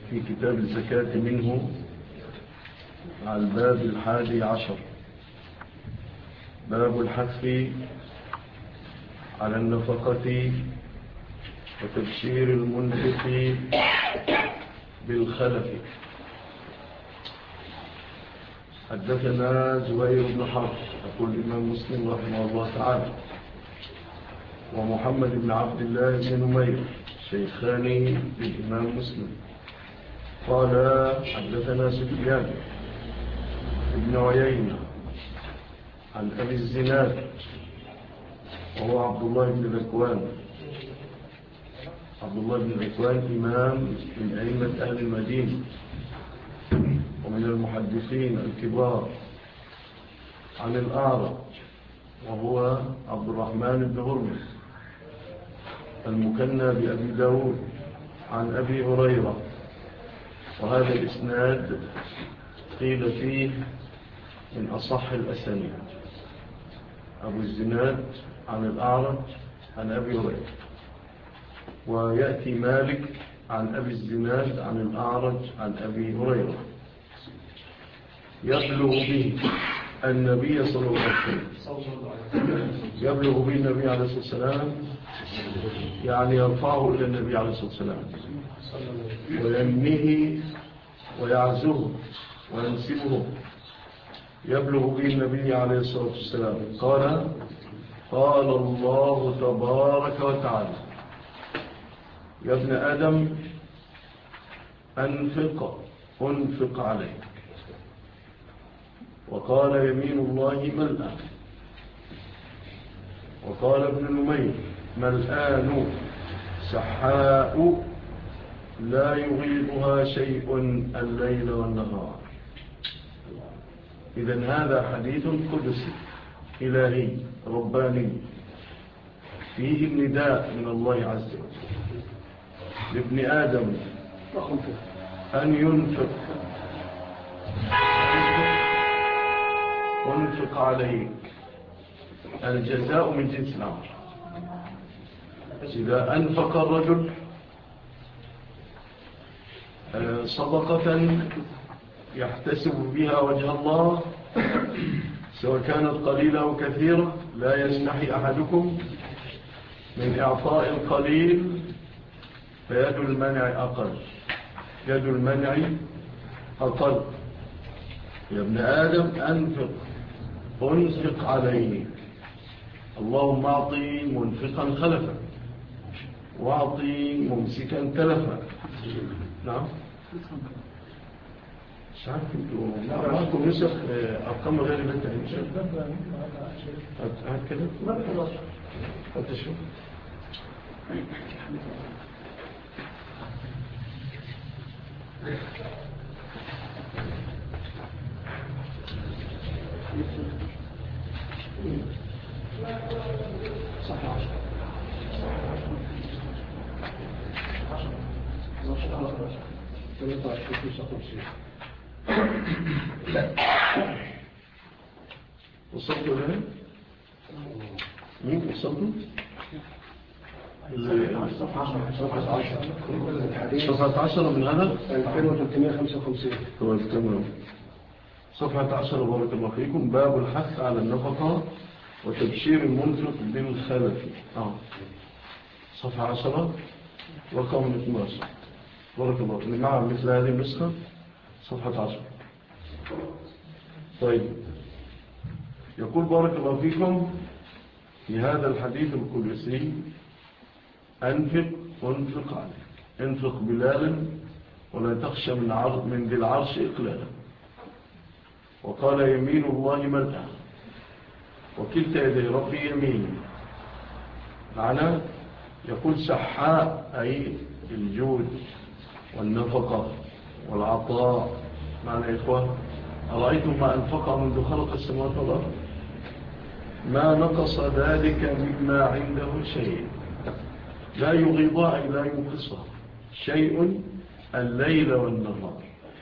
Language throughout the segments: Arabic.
في كتاب الزكاة منه على الباب 11 باب الحث على النفقة وتبشير المنفق بالخلف. حدثنا زهير بن حرب يقول الإمام مسلم رحمه الله تعالى ومحمد بن عبد الله بن نمير شيخان للإمام مسلم قال حدثنا سفيان بن عيينة عن أبي الزناد وهو عبد الله بن ذكوان. عبد الله بن ذكوان إمام من أئمة أهل المدينة ومن المحدثين الكبار. عن الأعرج وهو عبد الرحمن بن هرمز المكنى بأبي داود عن أبي هريرة. وهذا الإسناد قيل فيه من أصح الأسانيد. أبو الزناد عن الأعرج عن أبي هريرة، ويأتي مالك عن أبي الزناد عن الأعرج عن أبي هريرة يبلغ به النبي صلى الله عليه وسلم. يبلغ به النبي عليه الصلاة والسلام يعني يرفعه إلى النبي عليه الصلاة والسلام وينميه ويعزه وينسبه. يبلغ به النبي عليه الصلاة والسلام قال الله تبارك وتعالى يا ابن آدم أنفق عليك. وقال يمين الله ملأ. وقال ابن نمير ملآن سحاء لا يغيضها شيء الليل والنهار. إذن هذا حديث قدسي إلهي رباني فيه النداء من الله عز وجل لابن آدم أن ينفق عليك. الجزاء من جنس العمل. إذا أنفق الرجل صدقة يحتسب بها وجه الله سواء كانت قليلة أو كثيرة لا يستحي أحدكم من إعطاء القليل فيد المنع أقل. يد المنع أقل. يا ابن آدم أنفق عليك. اللهم أعطي منفقا خلفا وأعطي ممسكا تلفا. نعم مش عارف انتوا معكم نسخ أرقام غير اللي انت هات كده هات شوف وصلتوا لها؟ وصلتوا؟ صفحة 10 من هذا 2355. تمام. صفحة 10 بارك الله فيكم. باب الحث على النفقة وتبشير المنفق بالخلف. صفحة 10 رقم 12 بارك الله. اللي معه مثل هذه النسخة صفحة 10. طيب يقول بارك الله فيكم في هذا الحديث القدسي أنفق عليك. انفق بلالا ولا تخشى من ذي العرش إقلالا. وقال يمين الله ملأ وكلتا يدي ربي يمين. معنى يقول سحاء أي الجود والنفقة والعطاء. معنى يا إخوان أرأيتم ما أنفق منذ خلق السماوات والأرض ما نقص ذلك مما عنده شيء. لا يغيضها أي لا ينقصها شيء الليل والنهار.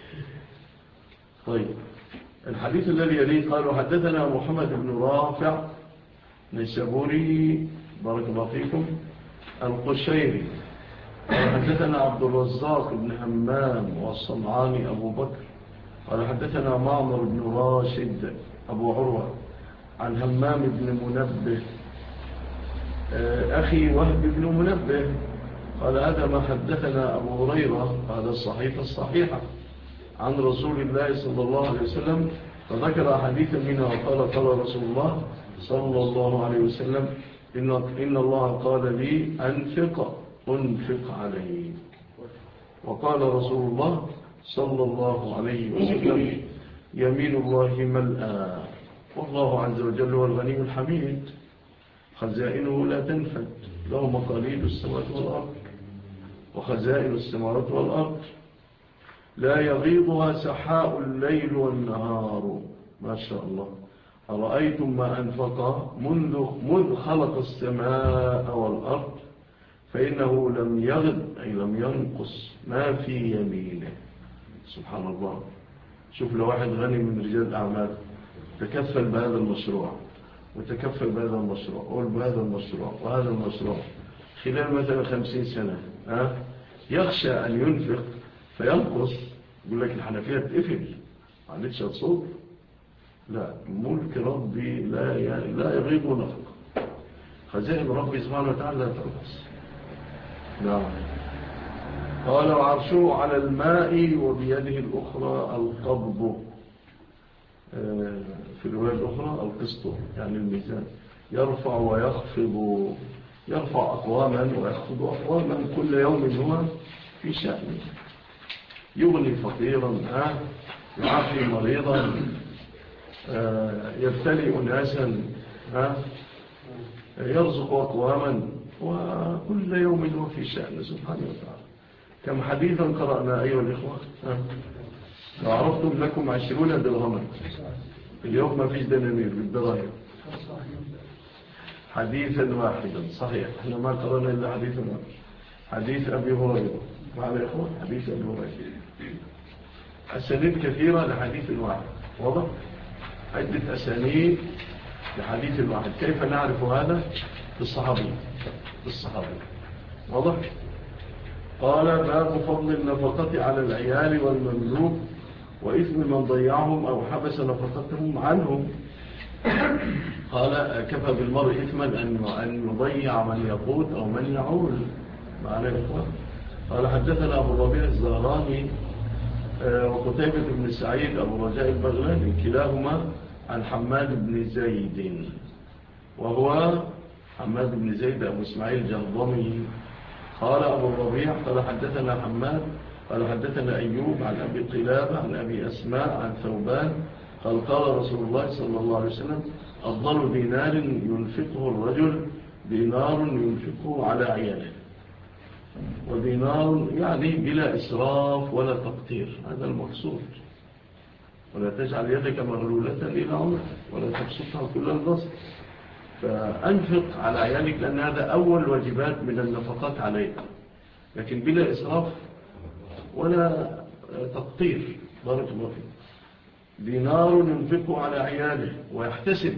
طيب الحديث الذي يليه قالوا حدثنا محمد بن رافع نيسابوري بارك الله فيكم القشيري قال حدثنا عبد الرزاق بن همام والصنعاني أبو بكر قال حدثنا معمر بن راشد أبو عروة عن همام بن منبه أخي وهب بن منبه قال هذا ما حدثنا أبو هريرة هذا الصحيفة الصحيحة عن رسول الله صلى الله عليه وسلم، فذكر حديثا منها وقال قال رسول الله صلى الله عليه وسلم إن الله قال لي أنفق عليه. وقال رسول الله صلى الله عليه وسلم يمين الله ملأى والله عز وجل هو الغني الحميد خزائنه لا تنفد له مقاليد السماوات والأرض وخزائن السماوات والأرض لا يغيضها سحاء الليل والنهار. ما شاء الله. أرأيتم ما أنفق منذ خلق السماء والأرض فإنه لم يغض أي لم ينقص ما في يمينه. سبحان الله. شوف لو واحد غني من رجال الأعمال تكفل بهذا المشروع وتكفل بهذا المشروع وبهذا المشروع وهذا المشروع خلال مثلا 50 سنة يخشى أن ينفق فينقص، يقول لك الحنفية تقفل معلش هتصب. لا، ملك ربي لا يغيب نفق، خزائن ربي سبحانه وتعالى لا تنقص. نعم. قال وعرشه على الماء وبيده الأخرى القبض، في الرواية الأخرى القسط يعني الميزان، يرفع ويخفض، يرفع أقواما ويخفض أقواما كل يوم هو في شأن، يغني فقيرا يعافي مريضا يبتلي أناسا يرزق أقواما، وكل يوم هو في شأن سبحانه وتعالى. كم حديثا قرأنا أيها الإخوة، لو عرفتم لكم 20 درهما، اليوم ما فيش دنانير بالدراهم، حديثا واحدا صحيح. احنا ما قرأنا إلا حديثا واحدا، حديث أبي هريرة. معنا يا إخوة حديث أبي هريرة، أسانيد كثيرة لحديث واحد، واضح؟ عدة أسانيد لحديث واحد. كيف نعرف هذا؟ بالصحابي، واضح؟ قال باب فضل النفقة على العيال والمملوك وإثم من ضيعهم أو حبس نفقتهم عنهم. قال كفى بالمرء إثما أن يضيع من يقوت أو من يعول. معنا يا إخوة. قال حدثنا أبو الربيع الزهراني وقتيبة بن سعيد أبو رجاء البغلاني كلاهما عن حماد بن زيد، وهو حماد بن زيد أبو اسماعيل الجهضمي. قال أبو الربيع قال حدثنا حماد قال حدثنا أيوب عن أبي قلابة عن أبي أسماء عن ثوبان قال قال رسول الله صلى الله عليه وسلم أفضل دينار ينفقه الرجل دينار ينفقه على عياله، ودينار يعني بلا إسراف ولا تقتير، هذا المقصود. ولا تجعل يدك مغلولة إلى عنقك ولا تبسطها كل البسط. فأنفق على عيالك لأن هذا أول واجبات من النفقات عليك، لكن بلا إسراف ولا تقتير. بارك الله فيك. دينار ينفقه على عياله ويحتسب،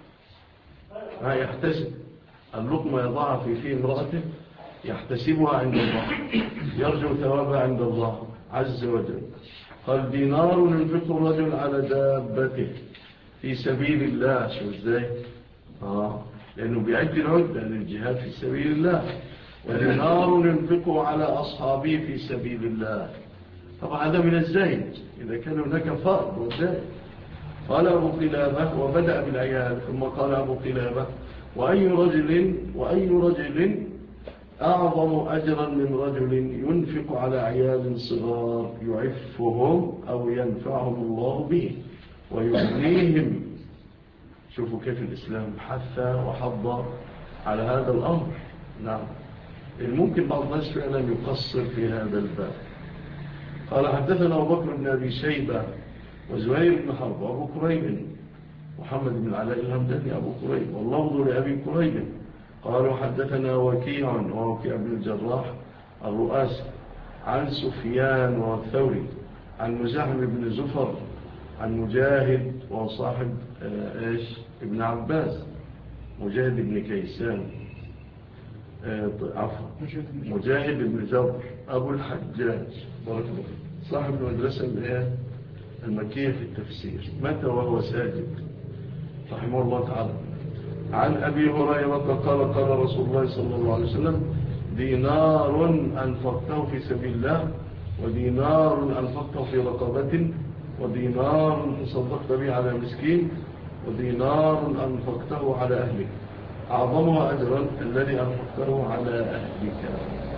يحتسب اللقمة يضعها في امرأته يحتسبها عند الله، يرجو ثوابها عند الله عز وجل. قال دينار ينفقه الرجل على دابته في سبيل الله. شو ازاي؟ لأنه بيعد العدة للجهاد في سبيل الله. ودينار ينفقه على أصحابه في سبيل الله. طبعا هذا من الزايد إذا كان هناك فرق والزايد. قال أبو قلابة وبدأ بالعيال ثم قال أبو قلابة وأي رجل أعظم أجرا من رجل ينفق على عيال صغار يعفهم أو ينفعهم الله به ويغنيهم. شوفوا كيف الإسلام حث وحض على هذا الأمر. نعم. ممكن بعض الناس فعلا يقصر في هذا الباب. قال حدثنا أبو بكر بن أبي شيبة وزهير بن حرب وأبو كريب محمد بن علاء الهمداني أبو كريب واللفظ لأبي كريب. قالوا حدثنا وكيع بن الجراح الرؤاسي عن سفيان والثوري عن مزاحم بن زفر عن مجاهد وصاحب ابن عباس مجاهد بن كيسان عفوا مجاهد بن جبر أبو الحجاج صاحب المدرسة المكية في التفسير، مات وهو ساجد رحمه الله تعالى. عن أبي هريرة قال قال رسول الله صلى الله عليه وسلم: دينار أنفقته في سبيل الله، ودينار أنفقته في رقبة، ودينار تصدقت به على مسكين، ودينار أنفقته على أهلك، أعظمها أجرا الذي أنفقته على أهلك.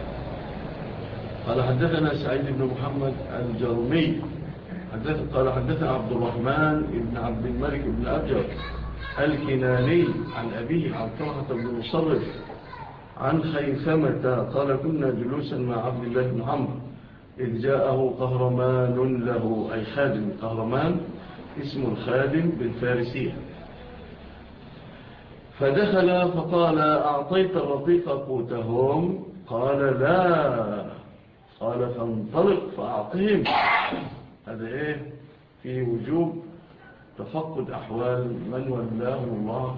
قال حدثنا سعيد بن محمد الجرمي قال حدثنا عبد الرحمن بن عبد الملك بن أبجر الكناني عن أبيه عن طلحة بن مصرف عن خيثمة قال: كنا جلوسا مع عبد الله بن عمرو إذ جاءه قهرمان له، أي خادم. قهرمان اسم الخادم بالفارسية. فدخل فقال: أعطيت الرقيق قوتهم؟ قال: لا. قال: فانطلق فأعطهم. هذا في وجوب تفقد أحوال من ولاه الله،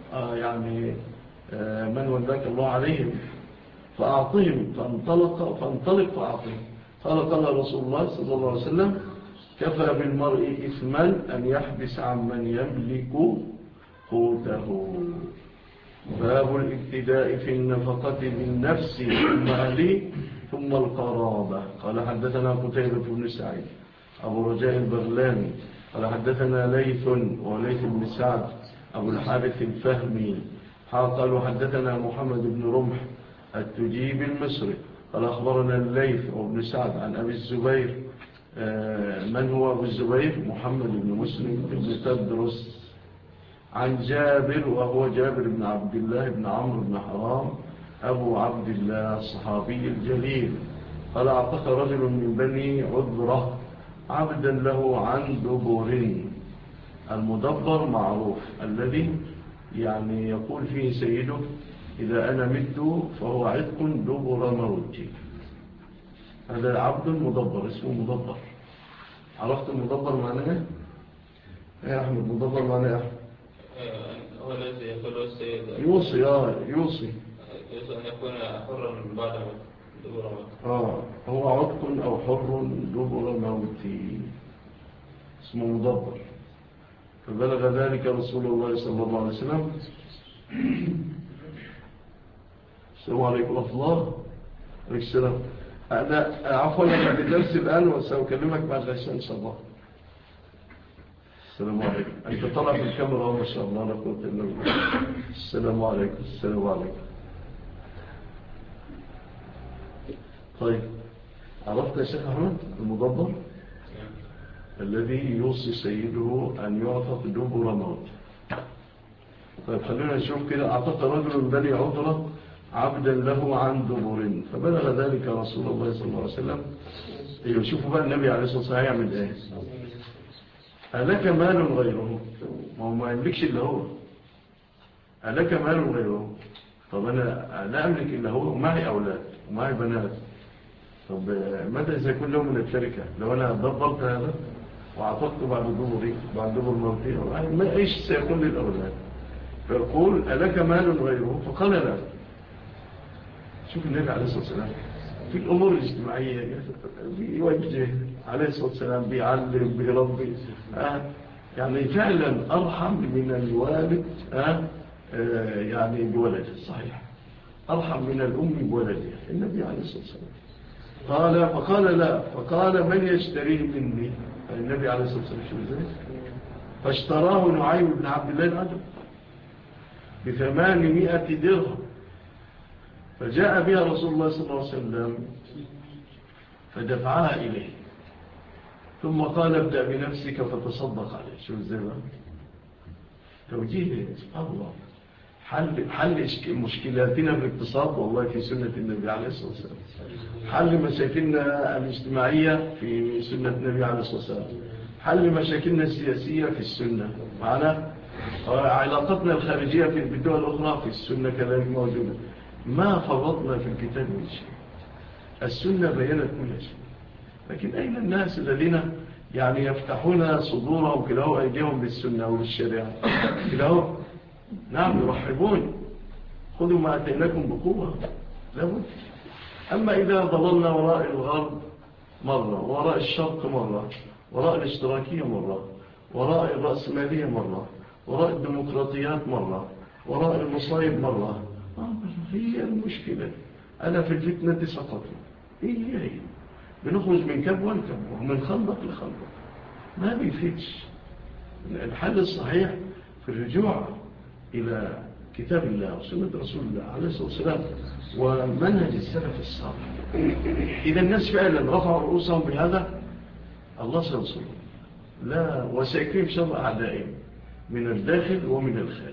من ولاك الله عليهم، فأعطهم. فانطلق فأعطهم. قال رسول الله صلى الله عليه وسلم: كفى بالمرء إثما أن يحبس عن من يملك قوته. باب الابتداء في النفقة بالنفس ثم أهله ثم القرابة. قال حدثنا قتيبة بن سعيد أبو رجاء البغلاني قال حدثنا ليث وليث بن سعد أبو الحارث الفهمي قالوا حدثنا محمد بن رمح التجيب المصري قال أخبرنا الليث وابن سعد عن أبي الزبير. من هو أبو الزبير؟ محمد بن مسلم بن تدرس. عن جابر وهو جابر بن عبد الله بن عمرو بن حرام أبو عبد الله الصحابي الجليل قال: أعتق رجل من بني عذرة عبدا له عن دبر. المدبر معروف، الذي يقول فيه سيده: إذا أنا مت فهو عتق دبر موتي. هذا عبد مدبر، اسمه مدبر. عرفت المدبر معناه يا أحمد؟ مدبر معناه هو الذي يقول السيد يوصي أن يكون حرا بعد دبر موت. هو عتق أو حر دبر موتي، اسمه مدبر. فبلغ ذلك رسول الله صلى الله عليه وسلم. السلام عليكم ورحمة الله. عليكم السلام. أنا عفوا لك بدرس الآن وسأكلمك بعد العشاء إن شاء الله. السلام عليكم. أنت طلع في الكاميرا ما شاء الله، لا قوة إلا بالله. السلام عليكم. السلام عليكم. طيب، عرفت يا شيخ أحمد المدبر؟ الذي يوصي سيده أن يعتق دبر موت. طيب خلينا نشوف كده. أعتق رجل من بني عذرة عبدا له عن دبر فبلغ ذلك رسول الله صلى الله عليه وسلم. شوفوا بقى النبي عليه الصلاة والسلام يعمل ايه. ألك مال غيره؟ ما يملكش إلا هو. ألك مال غيره؟ طب أنا لا أملك إلا هو ومعي أولاد ومعي بنات. طب ماذا إذا يكون له من التركة؟ لو أنا دبرت هذا وأعتقت بعد دبر موتي، ما إيش سيكون للأولاد؟ فيقول: ألك مال غيره؟ فقال: لا. شوف النبي عليه الصلاة والسلام في الأمور الاجتماعية بيوجه عليه الصلاة والسلام، بيعلم، بيربي. فعلا أرحم من الوالد بولده. صحيح، أرحم من الأم بولدها النبي عليه الصلاة والسلام. فقال: لا. فقال: من يشتريه مني؟ النبي عليه الصلاة والسلام شو ذلك؟ فاشتراه نعيم بن عبد الله العجب ب800 درهم. فجاء بها رسول الله صلى الله عليه وسلم فدفعها إليه، ثم قال: ابدأ بنفسك فتصدق عليه. شو الزبا توجيه سبحان الله. حل مشكلاتنا بالاقتصاد والله في سنة النبي عليه الصلاة والسلام. حل مشاكلنا الاجتماعية في سنة النبي عليه الصلاة والسلام. حل مشاكلنا السياسية في السنة معنا. علاقتنا الخارجية في الدول الأخرى في السنة كذلك موجودة. ما فرضنا في الكتاب من شيء. السنة بيّنت كل شيء. لكن أين الناس الذين يفتحون صدورهم كده أيديهم بالسنة وبالشريعة كده؟ نعم، يرحبون. خذوا ما أتيناكم بقوة. لابد. أما إذا ضللنا وراء الغرب مرة، وراء الشرق مرة، وراء الاشتراكية مرة، وراء الرأسمالية مرة، وراء الديمقراطيات مرة، وراء المصايب مرة، هي المشكلة. أنا في الفتنة سقطت، هي بنخرج من كبوة لكبوة ومن خندق لخندق، ما بيفيدش. الحل الصحيح في الرجوع إلى كتاب الله وسنة رسول الله عليه الصلاة والسلام ومنهج السلف الصالح. إذا الناس فعلا رفعوا رؤوسهم بهذا، الله سينصرهم، لا وسيكفيهم شر أعدائهم من الداخل ومن الخارج.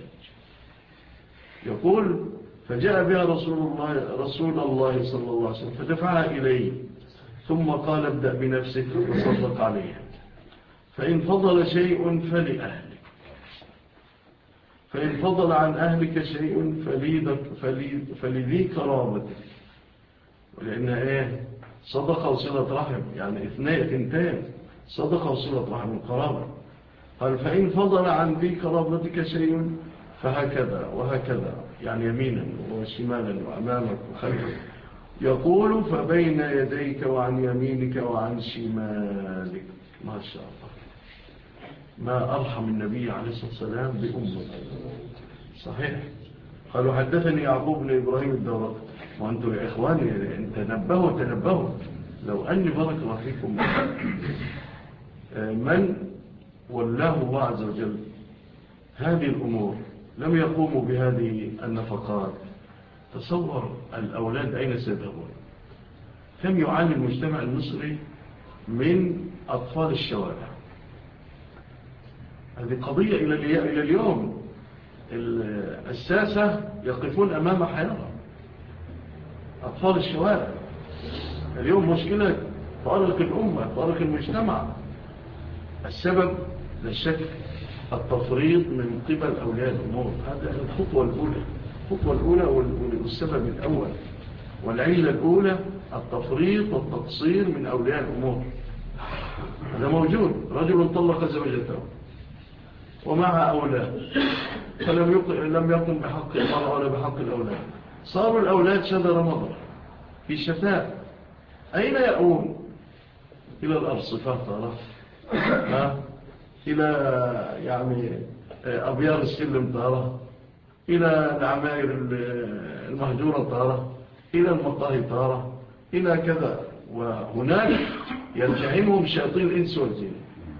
يقول فجاء بها رسول الله صلى الله عليه وسلم فدفعها إليه، ثم قال ابدأ بنفسك وصدق عليها، فإن فضل شيء فلأهلك، فإن فضل عن أهلك شيء فلذي قرابتك. ولأنها صدقة وصلة رحم، يعني اثنتين، صدقة وصلة رحم القرابة. قال فإن فضل عن ذي قرابتك شيء فهكذا وهكذا، يعني يمينا وشمالا وأمامك وخلفك. يقول فبين يديك وعن يمينك وعن شمالك. ما شاء الله، ما أرحم النبي عليه الصلاة والسلام بأمه. صحيح. قالوا حدثني يعقوب بن إبراهيم الدورقي. وأنتم يا إخواني تنبهوا لو أني بارك الله فيكم من ولاه الله عز وجل هذه الأمور لم يقوموا بهذه النفقات، تصور الأولاد أين سيذهبون. كم يعاني المجتمع المصري من أطفال الشوارع. هذه قضية إلى اليوم الساسة يقفون أمام حيرة. أطفال الشوارع اليوم مشكلة تؤرق الأمة، تؤرق المجتمع. السبب لا شك التفريط من قبل أولياء الأمور. هذا الخطوة الأولى والسبب الأول والعلة الأولى التفريط والتقصير من أولياء الأمور. هذا موجود. رجل طلق زوجته ومعها أولاد فلم يقم بحق المرأة ولا بحق الأولاد، صاروا الأولاد شذر مضر في شتاء. أين يأون؟ إلى الأرصفة طارة، إلى يعني أبيار السلم طارة، إلى العماير المهجورة طارة، إلى المقاهي طارة، إلى كذا. وهناك يلتحمهم شياطين الإنس والجن.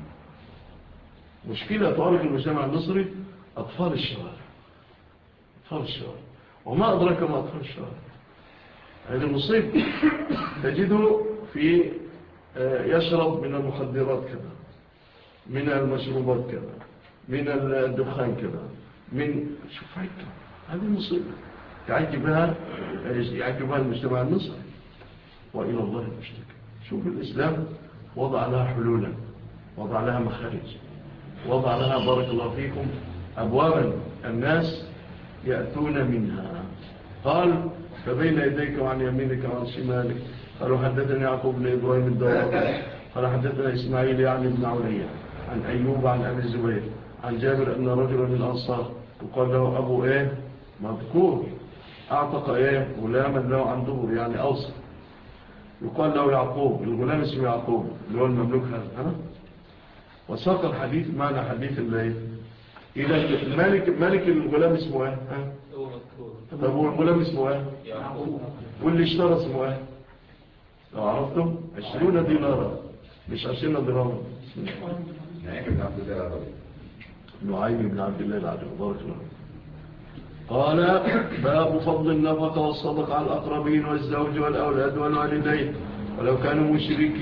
مشكلة تؤرق المجتمع المصري أطفال الشوارع. وما أدرك ما أطفال الشوارع. هذه المصيبة. تجده في يشرب من المخدرات كذا، من المشروبات كذا، من الدخان كذا، من شوف هذه المصيبة يعجبها المجتمع المصري وإلى الله المشتكى. شوف الإسلام وضع لها حلولا، وضع لها مخارج، وضع لها بارك الله فيكم أبوابا الناس يأتون منها. قال فبين يديك وعن يمينك وعن شمالك. قالوا حدثني يعقوب بن إبراهيم الدورقي قال حدثنا إسماعيل يعني بن عليا عن أيوب عن أبي الزبير عن جابر أن رجلا من الأنصار وقال له أبو مذكور أعتق غلاما له عن دبر، يعني أوصى. يقال له يعقوب، الغلام اسمه يعقوب اللي هو المملوك هذا. وساق الحديث معنى حديث الليل إلى مالك الغلام اسمه طب هو الغلام اسمه يعقوب. واللي اشترى اسمه لو عرفتم 20 دينارا مش 20 درهم. نعيم بن عبد الله العدو بارك الله. قال باب فضل النفقة والصدقة على الأقربين والزوج والأولاد والوالدين ولو كانوا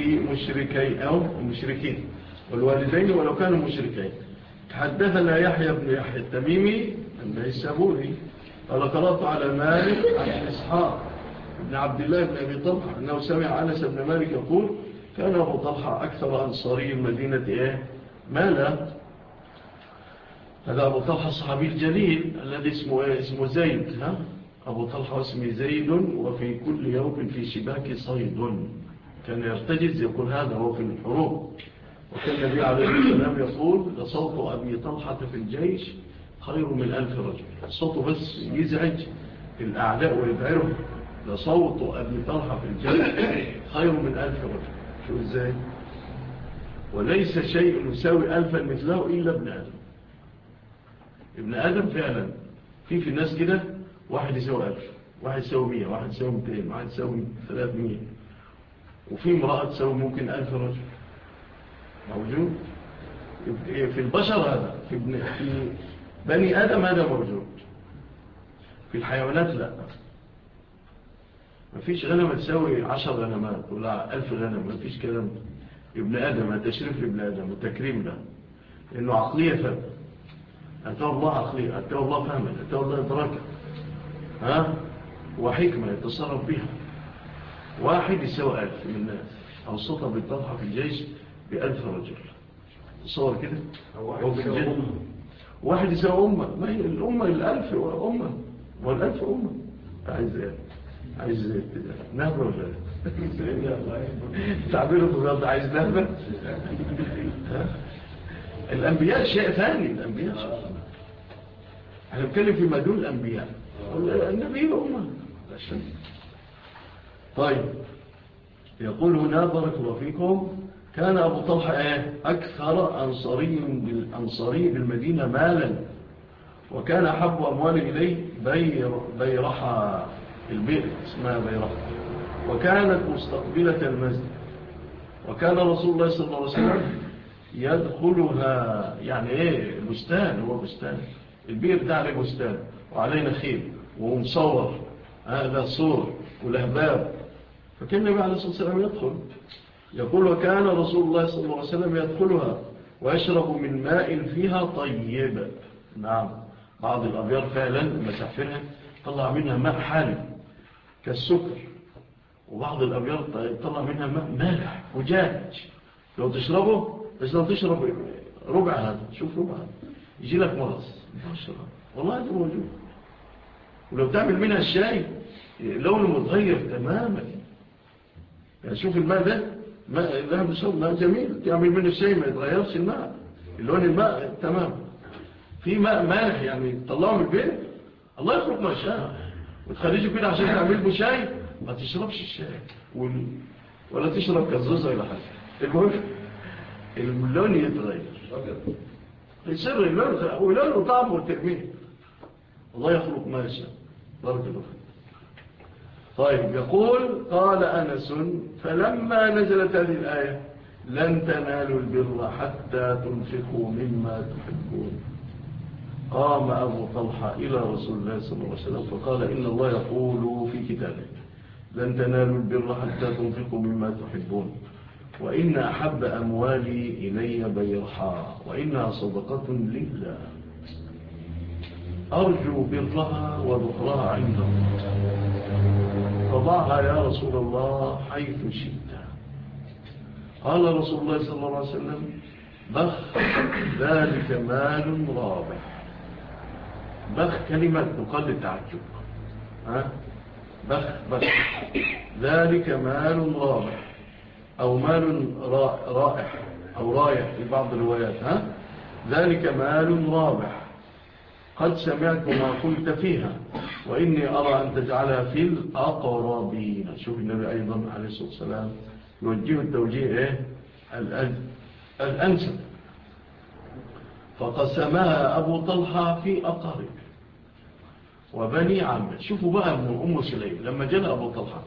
مشركين والوالدين ولو كانوا مشركين. حدثنا يحيى بن يحيى التميمي النيسابوري قال قرأت على مالك عن إسحاق بن عبد الله بن أبي طلحة أنه سمع أنس بن مالك يقول كان أبو طلحة أكثر أنصاري المدينة مالا. هذا أبو طلحة الصحابي الجليل الذي اسمه زيد. أبو طلحة اسمه زيد وفي كل يوم في شباك صيد. كان يرتجز يقول هذا هو في الحروب. وكان النبي عليه السلام يقول لصوت أبي طلحة في الجيش خير من 1000 رجل. صوته بس يزعج الأعداء ويبعرهم لصوت أبي طلحة في الجنة خير من 1000 رجل. شو إزاي؟ وليس شيء يساوي 1000 مثله إلا ابن آدم. ابن آدم فعلا في الناس كده، واحد يساوي 1000، واحد يساوي 100، واحد يساوي 200، واحد يساوي 300، وفي امرأة تساوي ممكن 1000 رجل موجود في البشر. هذا في بني آدم هذا موجود. في الحيوانات لا، مفيش غنمة تساوي 10 غنمات ولا 1000 غنم، مفيش كلام. ابن آدم التشريف لابن آدم والتكريم له، لأنه عقلية فهم، أتوى الله عقلية، أتوى الله فهما، أتوى الله إدراكا، وحكمة يتصرف بها. واحد يساوي 1000 من الناس، أو السلطة بالطلحة في الجيش ب1000 رجل. تصور كده، واحد يساوي أمة. ما هي الأمة 1000 أمة، وال1000 أمة. عايز نهبة ولا تعبيره بغض، عايز نهبة. الأنبياء شيء ثاني، الأنبياء شيء ثاني. احنا نتكلم في مدون الأنبياء، النبي أمة. طيب، يقول هنا بارك الله فيكم: كان أبو طلحة أكثر أنصاري بالمدينة مالا، وكان أحب أموال إليه بيرحة، البئر اسمها بيرحة، وكانت مستقبلة المسجد. وكان رسول الله صلى الله عليه وسلم يدخلها، يعني البستان، هو بستان البئر ده عليه بستان وعليه نخيل ومصور، هذا صور ولهباب. فكان النبي عليه الصلاة والسلام يدخل. يقول: وكان رسول الله صلى الله عليه وسلم يدخلها ويشرب من ماء فيها طيب. نعم، بعض الأبيار فعلا لما تحفرها طلع منها ماء حالي كالسكر، وبعض الأبيار طلع منها ماء مالح وجاج. لو تشربه، بس لو تشرب ربع هذا، شوف ربع هذا، يجي لك مرض. والله هذا موجود. ولو تعمل منها الشاي لونه متغير تماما. يعني شوف الماء ده، ماء لا بشرب، ماء جميل، تعمل منه الشاي ما يتغيرش الماء، اللون الماء تمام. في ماء مالح يعني طلعه من البيت، الله يخلق ما شاء، وتخرجه كده عشان تعمل به شاي. ما تشربش الشاي ولا تشرب كزوزة ولا حاجة. المهم اللون يتغير، يصير اللون ولون وطعم والترميه. الله يخلق ما شاء، بارك الله فيك. طيب، يقول: قال أنس: فلما نزلت هذه الآية لن تنالوا البر حتى تنفقوا مما تحبون، قام أبو طلحة إلى رسول الله صلى الله عليه وسلم فقال: إن الله يقول في كتابه: لن تنالوا البر حتى تنفقوا مما تحبون، وإن أحب أموالي إلي بيرحا، وإنها صدقة لله، أرجو برها وذخرها عند الله، فضعها يا رسول الله حيث شئت. قال رسول الله صلى الله عليه وسلم: بخ، ذلك مال رابح. بخ كلمة تقل التعجب، بخ ذلك مال رابح، أو مال رائح، أو رايح في بعض الروايات. ذلك مال رابح، قد سمعت ما قلت فيها، وإني أرى أن تجعلها في الأقربين. شوف النبي أيضا عليه الصلاة والسلام يوجه التوجيه الأنسب. فقسمها أبو طلحة في أقارب وبني عمه. شوفوا بقى أم سليم لما جاء أبو طلحة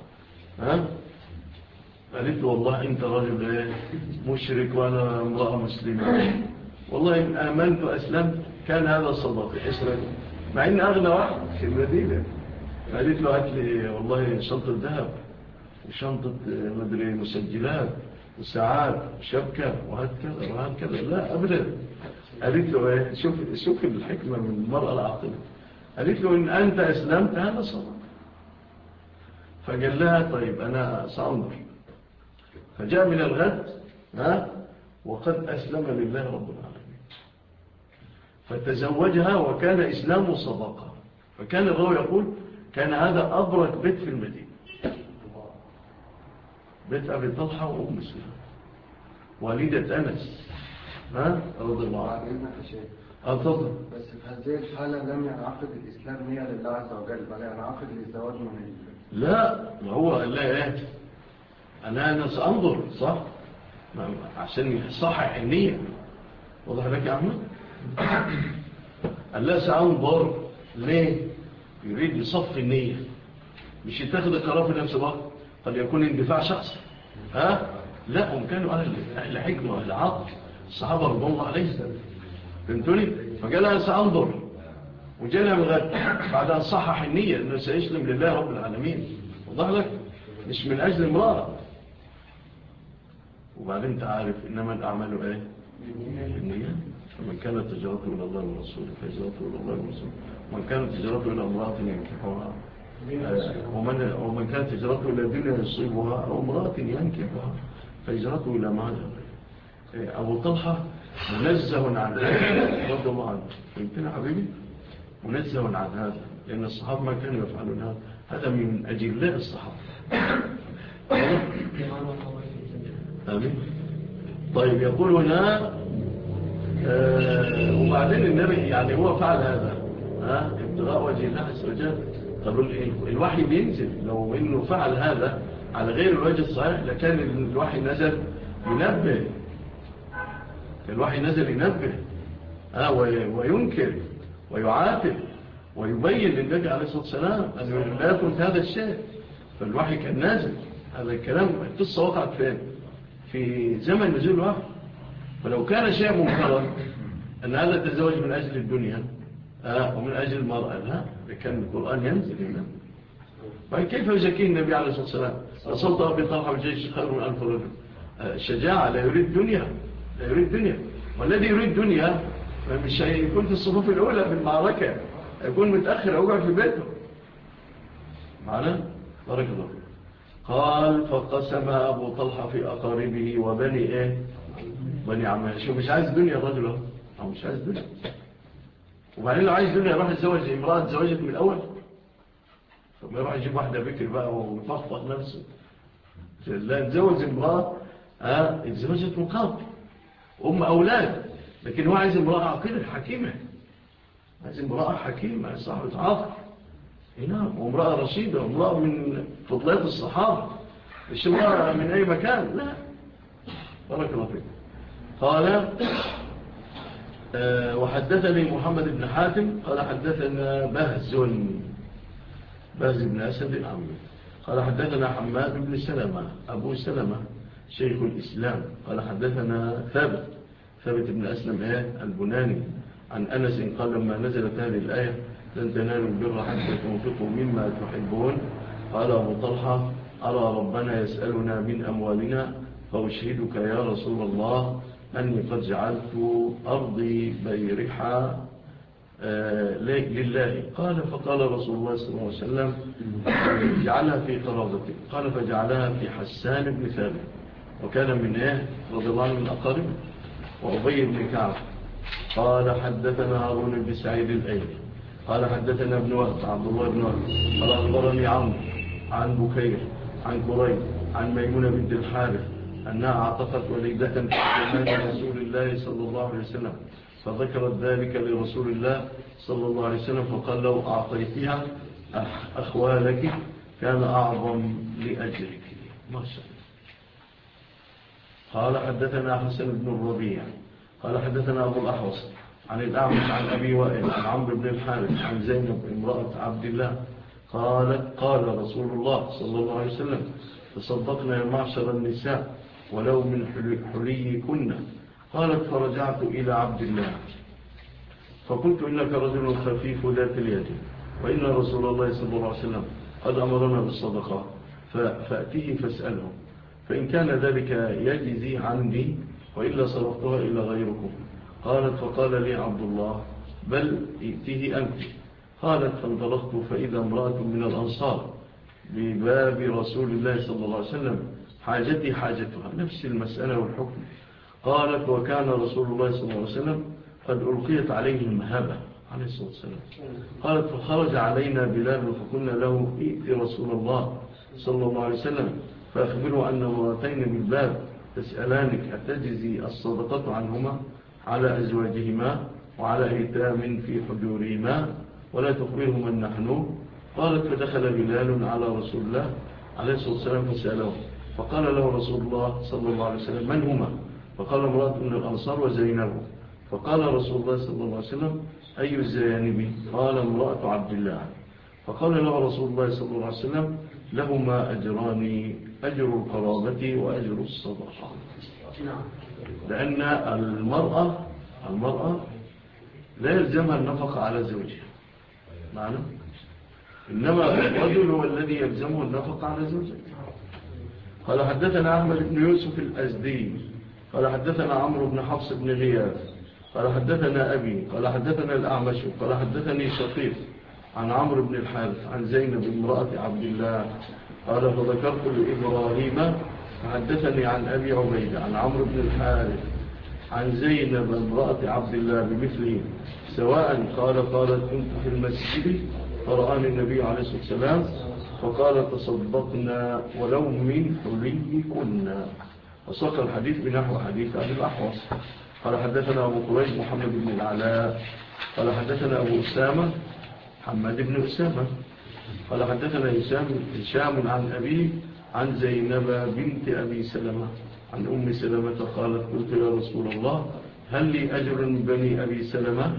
قالت له: والله أنت رجل مشرك وأنا امرأة مسلمة، والله إن آمنت وأسلمت كان هذا صدقة إسرائيل، مع إن أغنى واحد في المدينة. قالت له: هات لي والله شنطة ذهب وشنطة مدري مسجلات وساعات وشبكة وهات كذا وهات كذا. لا أبدا. قالت له: شوف الحكمة من المرأة العاقلة. قالت له: إن أنت أسلمت هذا صدقة. فقال لها: طيب أنا سأنظر. فجاء من الغد وقد أسلم لله رب العالمين، فتزوجها، وكان إسلامه صدقة. فكان الراوي يقول: كان هذا أبرك بيت في المدينة، بيت أبي طلحة وأم سليم والدة أنس رضي الله عنه. أتفضل. بس في هذه الحالة لم ينعقد الإسلام نية لله عز وجل، بل ينعقد الزواج من لا، ما هو قال لها ايه؟ أنا سأنظر، صح؟ عشان يصحح النية. واضح لك يا عم؟ قال لها سأنظر. ليه؟ يريد يصفي النية، مش يتاخد القرار في نفس الوقت. قد يكون اندفاع شخصي. لا، هم كانوا أهل حكمة وأهل عقل، الصحابة رضي الله عليهم. فهمتوني؟ فقال لها سأنظر، وجاءنا من غد بعد أن صحح النية أنه سيسلم لله رب العالمين. واضح لك؟ مش من أجل امرأة. وبعدين تعرف إنما الأعمال إيه؟ النية. فمن كانت تجارته إلى الله ورسوله فهجرته إلى الله ورسوله، ومن كانت تجارته إلى امرأة ينكحها، ومن كانت تجارته إلى دنيا يصيبها أو امرأة ينكحها فهجرته إلى ما هاجر. أبو طلحة منزه عن هذا رضي الله عنه. فهمتنا حبيبي؟ منزه عن هذا، لأن الصحابة ما كانوا يفعلون هذا. هذا من أجلاء الصحابة. آمين. طيب، يقول هنا وبعدين النبي يعني هو فعل هذا ابتغاء وجه الله عز وجل. طب الوحي بينزل، لو انه فعل هذا على غير الوجه الصحيح لكان الوحي نزل ينبه. الوحي نزل ينبه وينكر ويعاتب ويبين للنبي عليه الصلاة والسلام أنه لا يكون هذا الشيء. فالوحي كان نازل. هذا الكلام القصة وقعت فين؟ في زمن نزول الوحي. فلو كان شيء منكرا أن هذا التزوج من أجل الدنيا ومن أجل المرأة، لا، لكن القرآن ينزل هنا. فكيف يزكيه النبي عليه الصلاة والسلام؟ لصوت أبي طلحة والجيش خير من 1000 رجل. الشجاعة لا يريد دنيا، لا يريد دنيا. والذي يريد دنيا مش يكون في الصفوف الأولى في المعركة، يكون متأخر أو في بيته. معنا؟ بارك الله. قال فقسم أبو طلحة في أقاربه وبني إيه؟ بني عمه. شو مش عايز دنيا الرجل، أو مش عايز دنيا. وبعدين لو عايز دنيا يروح يتزوج امرأة تزوجت من الأول، فما يروح يجيب واحدة بكر بقى ويفضفض نفسه. لا، يتزوج امرأة اتزوجت من قبل أولاد، لكن هو عايز امرأة عقيلة حكيمة، عايز امرأة حكيمة صاحبة عقل هنا، وامرأة رشيدة، وامرأة من فضلات الصحابة، مش امرأة من أي مكان. لا، بارك الله فيك. قال وحدثني محمد بن حاتم قال حدثنا بهز بن أسد العمي قال حدثنا حماد بن سلمة أبو سلمة شيخ الإسلام قال حدثنا ثابت بن أسلم البناني عن أنس قال لما نزلت هذه الآية لن تنالوا البر حتى تنفقوا مما تحبون قال أبو طلحة أرى ربنا يسألنا من أموالنا فأشهدك يا رسول الله أني قد جعلت أرضي بيرحة لله. قال فقال رسول الله صلى الله عليه وسلم جعلها في قرابتك. قال فجعلها في حسان بن ثابت وكان من رضي الله عنه من أقاربه وأبي بن كعب. قال حدثنا هارون بن سعيد الأيلي قال حدثنا ابن وهب عبد الله بن وهب قال أخبرني عمرو عن بكير عن قريب عن ميمونة بنت الحارث أنها اعتقت وليدة في زمان رسول الله صلى الله عليه وسلم فذكرت ذلك لرسول الله صلى الله عليه وسلم فقال لو أعطيتها أخوالك كان أعظم لأجلك. ما شاء الله. قال حدثنا حسن بن الربيع قال حدثنا أبو الأحوص عن الأعمش عن أبي وائل عن عمرو بن الحارث عن زينب امرأة عبد الله قالت قال رسول الله صلى الله عليه وسلم تصدقنا يا معشر النساء ولو من حليكن. قالت فرجعت إلى عبد الله فقلت إنك رجل خفيف ذات اليد وإن رسول الله صلى الله عليه وسلم قد أمرنا بالصدقة فأتيه فاسأله فإن كان ذلك يجزي عني وإلا صرفتها إلى غيركم. قالت فقال لي عبد الله بل ائتيه أنت. قالت فانطلقت فإذا امرأة من الأنصار بباب رسول الله صلى الله عليه وسلم حاجتي حاجتها نفس المسألة والحكم. قالت وكان رسول الله صلى الله عليه وسلم قد ألقيت عليه المهابة عليه الصلاة والسلام. قالت فخرج علينا بلال فقلنا له ائت رسول الله صلى الله عليه وسلم فأخبروا أن مرتين بالباب تسألانك أتجزي الصدقة عنهما على أزواجهما وعلى إيتام في حجورهما ولا تخبرهم أن نحن قالت فدخل بلال على رسول الله عليه الصلاة والسلام فسأله فقال له رسول الله صلى الله عليه وسلم من هما؟ فقال امرأة من الأنصار وزينب. فقال رسول الله صلى الله عليه وسلم أي الزيانب؟ قال امرأة عبد الله. فقال له رسول الله صلى الله عليه وسلم لهما أجران أجر القرابة وأجر الصدقة. لأن المرأة لا يلزمها النفقة على زوجها معنى إنما الرجل هو الذي يلزمه النفقة على زوجته. قال حدثنا أحمد بن يوسف الأزدي قال حدثنا عمرو بن حفص بن غياث قال حدثنا أبي قال حدثنا الأعمش قال حدثني شقيق عن عمرو بن الحارث عن زينب امرأة عبد الله قال فذكرت لإبراهيم فحدثني عن أبي عبيدة عن عمرو بن الحارث عن زينب امرأة عبد الله بمثله سواء قالت كنت في المسجد فرآني النبي عليه الصلاة والسلام فقال تصدقنا ولو من حلي كنا. وساق الحديث بنحو حديث أبي الأحوص. قال حدثنا أبو قريش محمد بن العلاء قال حدثنا أبو أسامة محمد بن أسامة قال حدثنا هشام عن أبيه عن زينب بنت أبي سلمة عن أم سلمة قالت قلت يا رسول الله هل لي أجر من بني أبي سلمة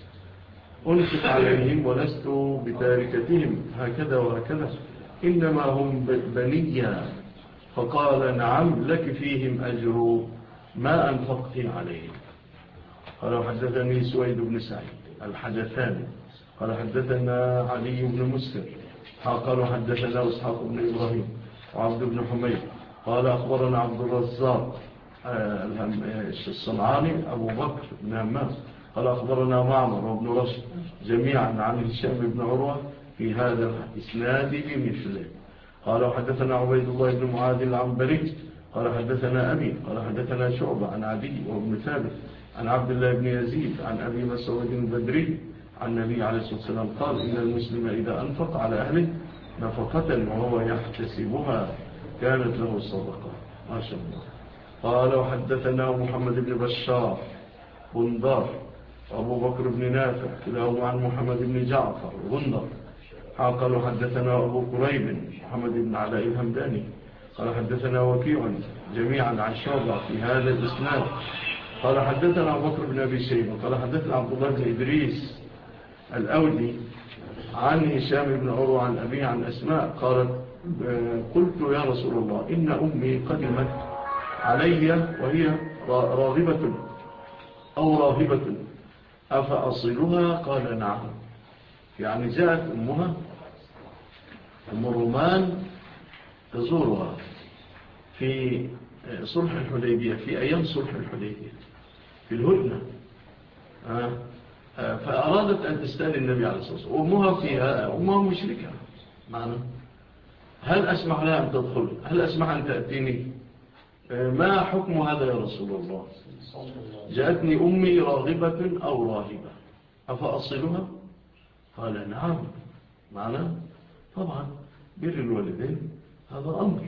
أنفق عليهم ولست بتاركتهم هكذا وهكذا إنما هم بنيا. فقال نعم لك فيهم أجر ما أنفقت عليهم. قال حدثني سويد بن سعيد الحدثاني قال حدثنا علي بن مسلم قال حدثنا إسحاق بن إبراهيم وعبد بن حميد قال أخبرنا عبد الرزاق الصنعاني أبو بكر بن همام قال أخبرنا معمر وابن رشد جميعا عن هشام بن عروة في هذا الإسناد بمثله. قال وحدثنا عبيد الله بن معاذ العنبري قال حدثنا أبي قال حدثنا شعبة عن عدي وابن ثابت عن عبد الله بن يزيد عن أبي مسعود البدري عن النبي عليه الصلاة والسلام قال إن المسلم إذا أنفق على أهله نفقة وهو يحتسبها كانت له الصدقة. ما شاء الله. قال وحدثنا محمد بن بشار غندار أبو بكر بن نافع كلاهما عن محمد بن جعفر غندر قال وحدثنا أبو قريب محمد بن علاء الهمداني قال حدثنا وكيع جميعا عن شعبة في هذا الإسناد قال حدثنا أبو بكر بن أبي شيبة قال حدثنا عبد الله بن إدريس الأودي عن هشام بن عروة عن أبي عن أسماء قالت قلت يا رسول الله إن أمي قدمت علي وهي راغبة أو راهبة أفأصلها؟ قال نعم. يعني جاءت أمها أم الرومان تزورها في صلح الحديبية في أيام صلح الحديبية في الهدنة فأرادت أن تستأذن النبي عليه الصلاة والسلام أمها مشركة معنا هل أسمح لها أن تدخل؟ هل أسمح أن تأتيني؟ ما حكم هذا يا رسول الله؟ جاءتني أمي راغبة أو راهبة أفأصلها؟ قال نعم. معنا طبعا بر الوالدين هذا أمر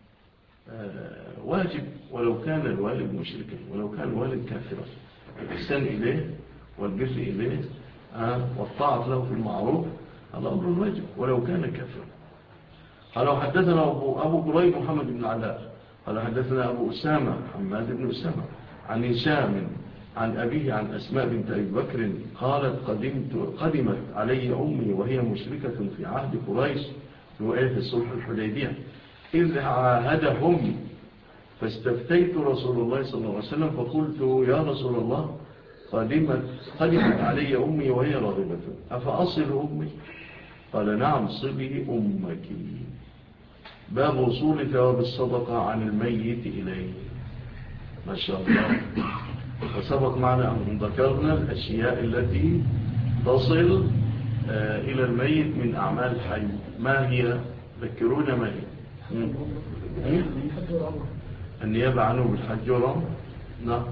واجب ولو كان الوالد مشركا ولو كان الوالد كافرا الإحسان إليه والبر إليه والطاعة له في المعروف هذا أمر واجب ولو كان كافرا. قال حدثنا أبو قريب محمد بن علاء قال حدثنا أبو أسامة حماد بن أسامة عن هشام عن أبيه عن أسماء بنت أبي بكر قالت قدمت علي أمي وهي مشركة في عهد قريش في وقت الصلح الحديبية إذ عاهدهم فاستفتيت رسول الله صلى الله عليه وسلم فقلت يا رسول الله قدمت علي أمي وهي راغبة أفأصل أمي؟ قال نعم صلي أمك. باب وصول ثواب الصدقة عن الميت إليه. ما شاء الله. وسبق معنا أن ذكرنا الأشياء التي تصل إلى الميت من أعمال الحي. ما هي؟ ذكرونا ما هي؟ النيابة عنه بالحج والعمرة. نعم.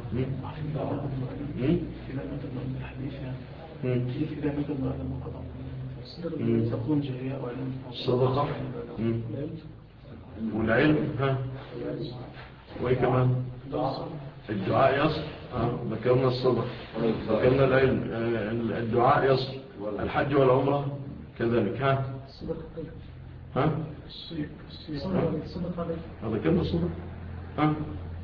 الصدقة والعلم وإيه كمان؟ الدعاء يصل. ذكرنا الصدقة ذكرنا العلم الدعاء يصل الحج والعمرة كذلك. ها؟ هذا كم صدق؟ ها؟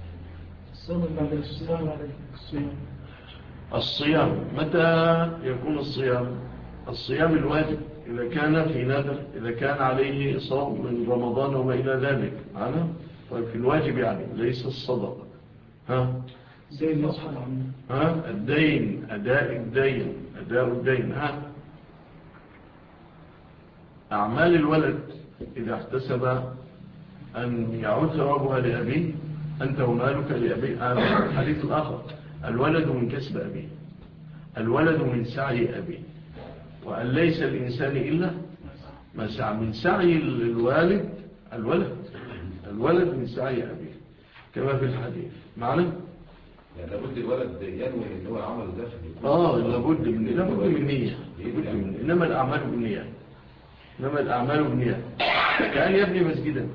الصيام متى يكون الصيام؟ الصيام الواجب إذا كان في نذر، إذا كان عليه صوم من رمضان وما إلى ذلك معنا. طيب في الواجب يعني ليس الصدقة. ها؟ ها؟ الدين، أداء الدين. ها؟ أعمال الولد إذا احتسب أن يعود ثوابها لأبيه أنت ومالك لأبيه. الحديث الآخر الولد من كسب أبيه، الولد من سعي أبيه، وأن ليس الإنسان إلا ما سعى. من سعي الوالد الولد من سعي أبيه كما في الحديث معنا. يعني لابد الولد ينوي ان هو عمل ده. لابد من نية. إنما الأعمال بالنية. كأن يبني مسجدا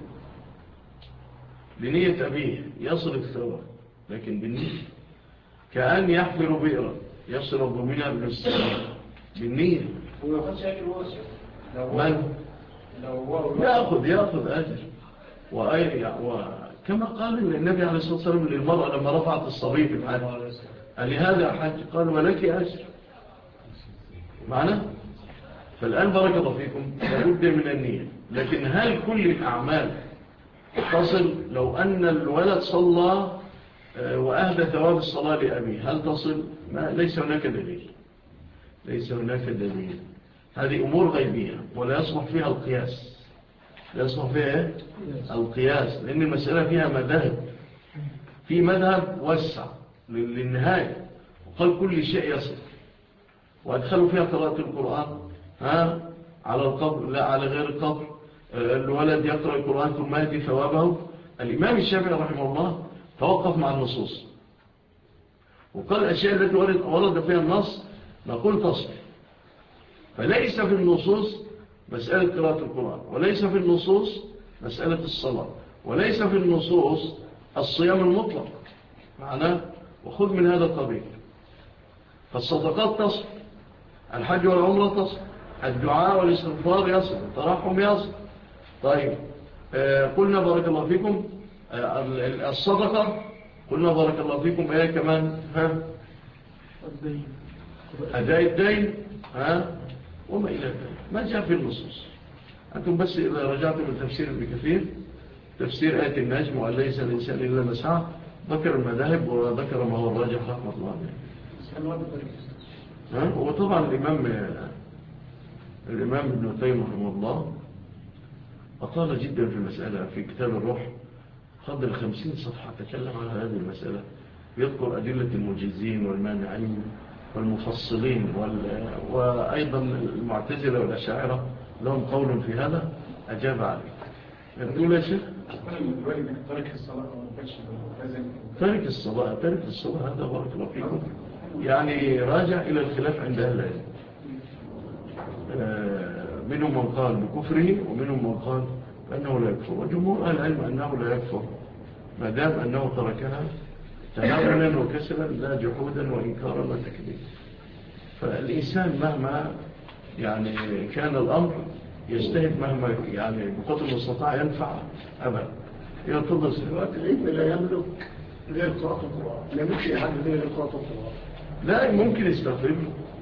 بنية أبيه يصل الثواب لكن بالنية. كأن يحفر بئرا يشرب منها ابن السبيل بالنية. يأخذ أجر. وكما قال النبي عليه الصلاة والسلام للمرأة لما رفعت الصبي في الحج قال لهذا حج، قال ولك أجر معنا. فالآن بارك الله فيكم لابد من النية. لكن هل كل الأعمال تصل؟ لو أن الولد صلى وأهدى ثواب الصلاة لأبيه هل تصل؟ ليس هناك دليل. هذه أمور غيبية ولا يصلح فيها القياس. لأن المسألة فيها مذاهب. في مذهب وسع للنهاية وقال كل شيء يصل، وأدخلوا فيها قراءة القرآن على القبر لا على غير القبر. الولد يقرأ القرآن ثم يأتي ثوابه. الإمام الشافعي رحمه الله توقف مع النصوص وقال الأشياء التي ورد فيها النص نقول تصل. فليس في النصوص مسألة قراءة القرآن، وليس في النصوص مسألة الصلاة، وليس في النصوص الصيام المطلق معناه. وخذ من هذا القبيل. فالصدقات تصل، الحج والعمرة تصل، الدعاء والاستغفار يصل، الترحم يصل. طيب قلنا بارك الله فيكم الصدقة، قلنا بارك الله فيكم ايه كمان؟ أداء الدين وما إلى ذلك ما جاء في النصوص. أنتم بس إذا رجعتم من تفسير ابن كثير تفسير آية النجم وأن ليس الإنسان إلا ما سعى ذكر المذاهب وذكر ما هو الراجح رحمة الله عليه. وطبعا الإمام ابن تيمية رحمه الله أطال جدا في المسألة في كتاب الروح، قدر 50 صفحة تكلم عن هذه المسألة، يذكر أدلة المجيزين والمانعين والمفصلين وأيضا المعتزلة والأشاعرة لهم قول في هذا أجاب عليه. يقول يا شيخ ترك الصلاة هذا بارك الله فيكم يعني راجع إلى الخلاف عند أهل العلم. منهم من قال بكفره ومنهم من قال أنه لا يكفر، وجمهور أهل العلم أنه لا يكفر ما دام أنه تركها تناولا وكسلا لا جحودا وإنكارا وتكذيبا. فالإنسان مهما يعني كان الأمر يجتهد مهما يعني بقدر المستطاع ينفع أبدا. يتفضل سنوات العلم لا يملك غير قراءة القرآن، لا يمشي أحد غير قراءة القرآن. لا ممكن يستغفر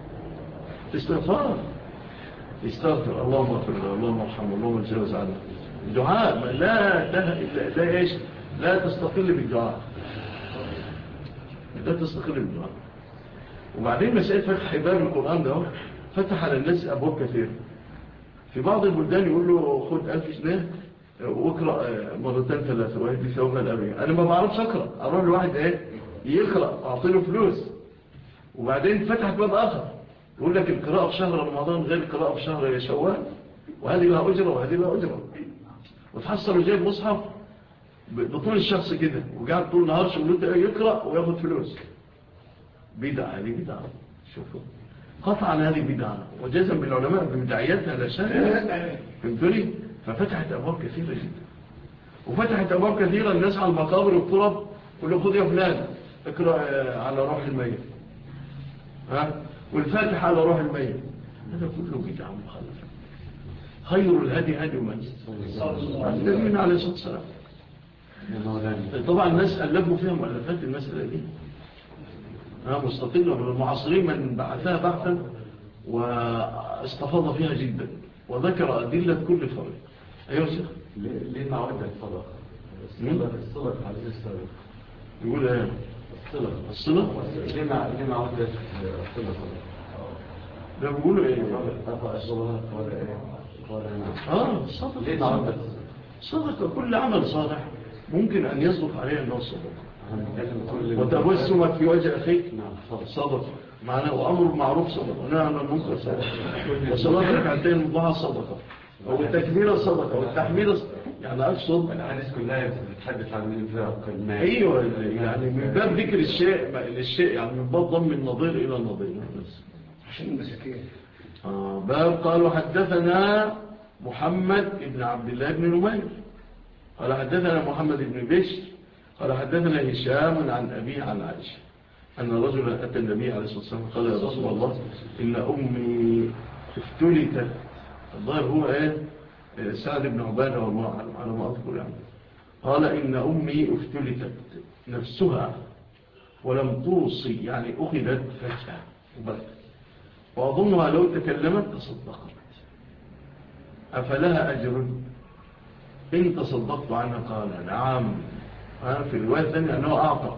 اللهم اغفر له اللهم ارحمه اللهم اتجاوز عنه. الدعاء لا تستقل بالدعاء. وبعدين مسألة فتح باب القرآن ده فتح على الناس أبواب كثير. في بعض البلدان يقول له خد 1000 جنيه واقرأ مرتين 3 وهي دي ثوابها الأبية. أنا ما بعرفش أقرأ، أروح لواحد يقرأ أعطيله فلوس. وبعدين فتحت باب آخر يقول لك القراءة في شهر رمضان غير القراءة في شهر شوال، وهذه لها أجرة وهذه لها أجرة. وتحصل جايب مصحف بطول الشخص كده وقاعد طول النهار شغلته يقرأ وياخد فلوس. هذه بدعة. شوفوا قطعا هذه بدعة وجزم بالعلماء ببدعياتها لا شك. فهمتوني؟ ففتحت أبواب كثيرة جدا، وفتحت أبواب كثيرة. الناس على المقابر والطرب كله خذ يا فلان اقرأ على روح الميت والفاتحة على روح الميت. هذا كله بدعة مخالفة خير الهدي هدي من النبي عليه الصلاة والسلام. طبعا الناس ألفوا فيها مؤلفات المسألة دي مستقلة بالمعاصرين من بعثها بحثا واستفاض فيها جدا وذكر أدلة كل فرق. أيها الشيخ ليه معودة الصدقة؟ الصدقة عليه السلام يقول ايه الصلة ليه معودة الصدقة؟ ده بيقولوا ايه الصدقة ليه معودة الصدقة كل عمل صالح ممكن أن يصدق عليه الناس صدقة وتبسمك في وجه أخيك صدقة معناه وأمر بالمعروف صدقة ونهي عن المنكر صدقة وصلاة ركعتين الضحى صدقة والتكبير صدقة والتحميد يعني أقصد الحديث كلها بتتحدث عن الإنفاق المال. أيوة يعني من باب ذكر الشيء يعني من باب ضم النظير إلى النظير عشان المساكين. باب قالوا حدثنا محمد بن عبد الله بن نمير قال حدثنا محمد بن بشر قال حدثنا هشام عن أبيه عن عائشة أن رجلا أتى النبي عليه الصلاة والسلام قال يا رسول الله إن أمي افتلتت. الظاهر هو سعد بن عبادة والله على ما أذكر يعني. قال إن أمي افتلتت نفسها ولم توصي يعني أخذت فجأة وأظنها لو تكلمت تصدقت أفلها أجر إن تصدقت عنها قال نعم. في الرواية الثانية أنه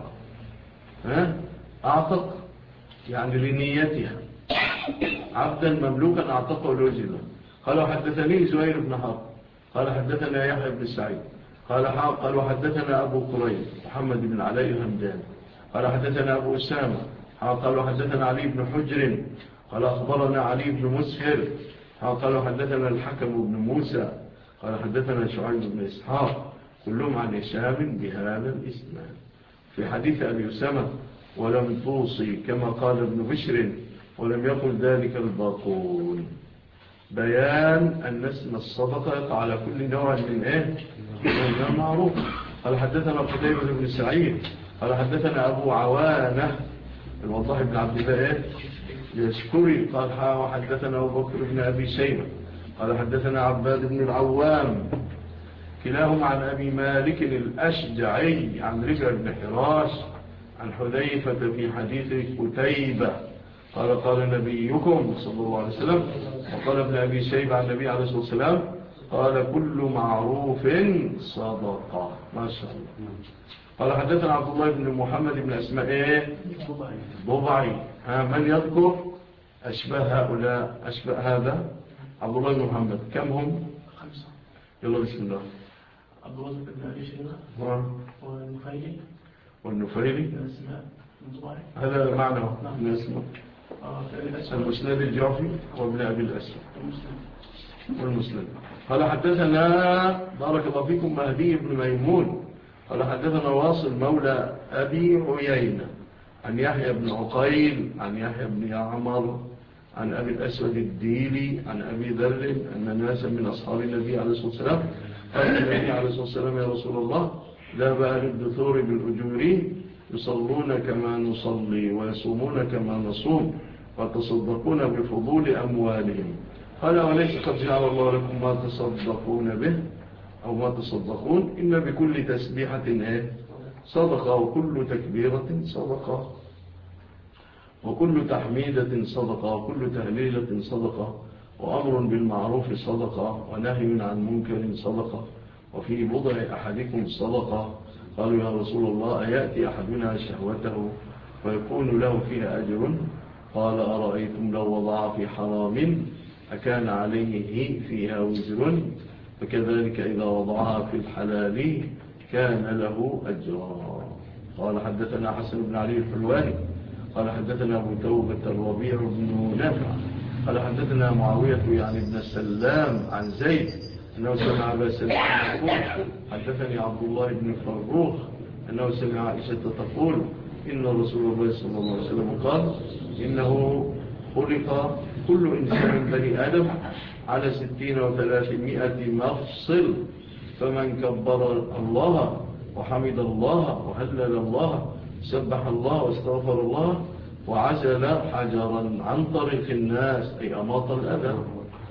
أعتق يعني لنيتها عبدا مملوكا أعتقه لوجه الله. قال حدثني زهير بن حرب قال حدثنا يحيى بن سعيد قال حدثنا أبو قريب محمد بن علاء الهمداني قال حدثنا أبو أسامة قال حدثنا علي بن حجر قال أخبرنا علي بن مسهر قال حدثنا الحكم بن موسى قال حدثنا شعيب بن إسحاق كلهم عن هشام بهذا الإسناد. في حديث أبي أسامة ولم توصي كما قال ابن بشر ولم يقل ذلك الباقون بيان أن اسم الصدقة يقع على كل نوع من من المعروف. قال حدثنا قتيبة بن سعيد قال حدثنا أبو عوانة الوضاح بن عبد الله يشكري قال حدثنا أبو بكر بن أبي شيبة قال حدثنا عباد بن العوام كلاهم عن أبي مالك الأشجعي عن ربع بن حراش عن حذيفة في حديث قتيبة قال نبيكم صلى الله عليه وسلم وقال ابن أبي شيبة عن النبي عليه الصلاة والسلام قال كل معروف صدقة ما شاء الله. قال حدثنا عبد الله بن محمد بن أسماء ضبعي من يذكر أشبه هؤلاء أشبه هذا عبد الله بن محمد كم هم 5 يلا بسم الله. عبد الله بن أبي شيبة والنفيلي الأسماء هذا معنى من الأسماء المسند الجعفي وابن أبي الأسود والمسند. قال حدثنا بارك الله فيكم مهدي بن ميمون قال حدثنا واصل مولى أبي عيينة عن يحيى بن عقيل عن يحيى بن يعمر عن أبي الأسود الديلي عن أبي ذر أن ناسا من أصحاب النبي عليه الصلاة والسلام قال النبي عليه الصلاة والسلام يا رسول الله لا بأهل الدثور بالأجور يصلون كما نصلي ويصومون كما نصوم وتصدقون بفضول أموالهم قال وليس قد جعل الله لكم ما تصدقون به أو ما تصدقون إن بكل تسبيحة صدقة وكل تكبيرة صدقة وكل تحميدة صدقة وكل تهليلة صدقة وأمر بالمعروف صدقة ونهي عن منكر صدقة وفي بضع أحدكم صدقة. قالوا يا رسول الله أيأتي أحدنا شهوته ويكون له فيها أجر قال أرأيتم لو وضع في حرام أكان عليه فيها وزر فكذلك إذا وضعها في الحلال كان له أجر. قال حدثنا حسن بن علي الحلواني قال حدثنا أبو توبة الربيع بن نافع قال حدثنا معاوية يعني ابن السلام عن زيد أنه سمع أبا سلام يقول حدثني عبد الله بن فروخ أنه سمع عائشة تقول إن رسول الله صلى الله عليه وسلم قال إنه خلق كل إنسان بني آدم على 60 و300 مفصل فمن كبر الله وحمد الله وهلل الله سبح الله واستغفر الله وعزل حجرا عن طريق الناس أي أماط الأذى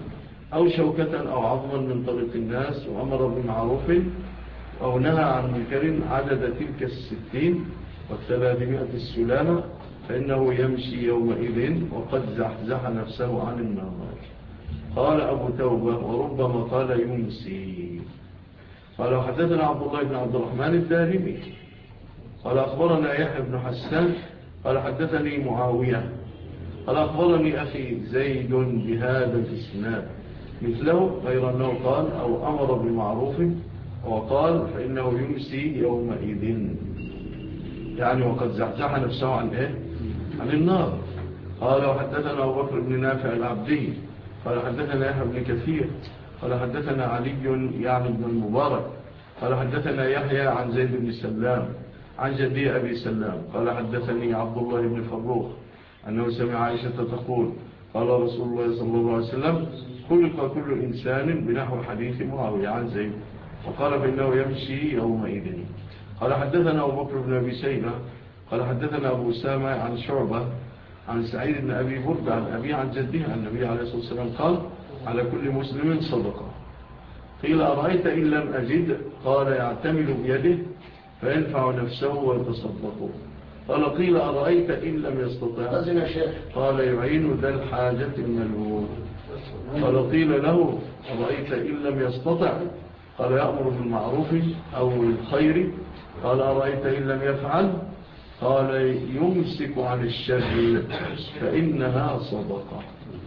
أو شوكة أو عظما من طريق الناس، وأمر بمعروف أو نهى عن منكر عدد تلك 60 و300 السلامة، فإنه يمشي يومئذ وقد زحزح نفسه عن النار. قال أبو توبة وربما قال يمسي. قال حدثنا عبد الله بن عبد الرحمن الدارمي قال أخبرنا يحيى بن حسان قال حدثني معاوية قال أخبرني أخي زيد بهذا الإسناد مثله، غير أنه قال أو أمر بمعروف، وقال فإنه يمسي يومئذ، يعني وقد زحزح نفسه عن إيه؟ عن النار. قال وحدثنا أبو بكر بن نافع العبدي قال حدثنا يحيى بن كثير قال حدثنا علي يعني بن المبارك قال حدثنا يحيى عن زيد بن سلام عن جدي أبي سلام قال حدثني عبد الله بن فروخ أنه سمع عائشة تقول قال رسول الله صلى الله عليه وسلم خلق كل إنسان بنحو حديث معاوية عن زيد، وقال فإنه يمشي يومئذ. قال حدثنا أبو بكر بن أبي شيبة قال حدثنا أبو أسامة عن شعبة عن سعيد بن أبي برد عن أبي عن جده عن النبي عليه الصلاة والسلام قال على كل مسلم صدقة. قيل أرأيت إن لم أجد؟ قال يعتمل بيده فينفع نفسه ويتصدق. قال قيل أرأيت إن لم يستطع؟ قال يعين ذا الحاجة الملهوب. قال قيل له أرأيت إن لم يستطع؟ قال يأمر بالمعروف أو الخير. قال أرأيت إن لم يفعل؟ قال يمسك عن الشر فإنها صدقة.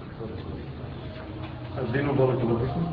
الدين بارك الله فيكم.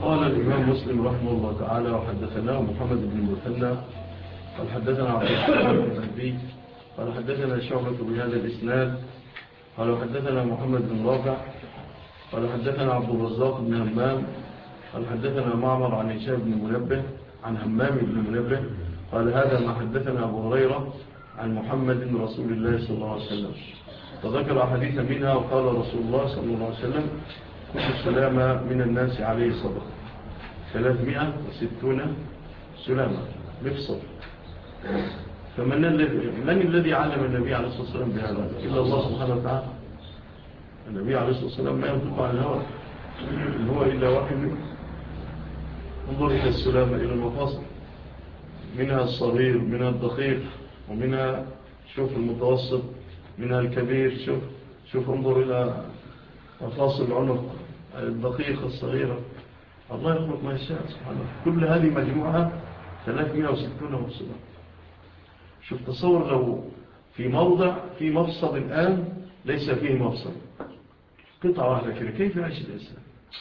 قال الإمام مسلم رحمه الله تعالى وحدثنا محمد بن المثنى قال حدثنا عبد الرحمن بن مهدي قال حدثنا شعبة بهذا الإسناد قال حدثنا محمد بن رافع قال حدثنا عبد الرزاق بن همام قال حدثنا معمر عن هشام بن منبه عن همام بن منبه قال هذا ما حدثنا أبو هريرة عن محمد رسول الله صلى الله عليه وسلم فذكر حديثا منها وقال رسول الله صلى الله عليه وسلم كل السلامة من الناس عليه صدقة 360 سلامة مفصل. فمن الذي علم النبي عليه الصلاة والسلام بهذا إلا الله سبحانه وتعالى. النبي عليه الصلاة والسلام ما ينطق عن الهوى إن هو إلا وحي منه. انظر إلى السلامة إلى المفاصل منها الصغير منها الدقيق ومنها شوف المتوسط منها الكبير شوف انظر إلى مفاصل العنق الدقيقة الصغيرة. الله يخلق ما يشاء سبحانه. كل هذه مجموعة 360 مفصلة. شوف تصور لو في موضع في مفصل الآن ليس فيه مفصل قطعة واحدة كده كيف يعيش الإنسان؟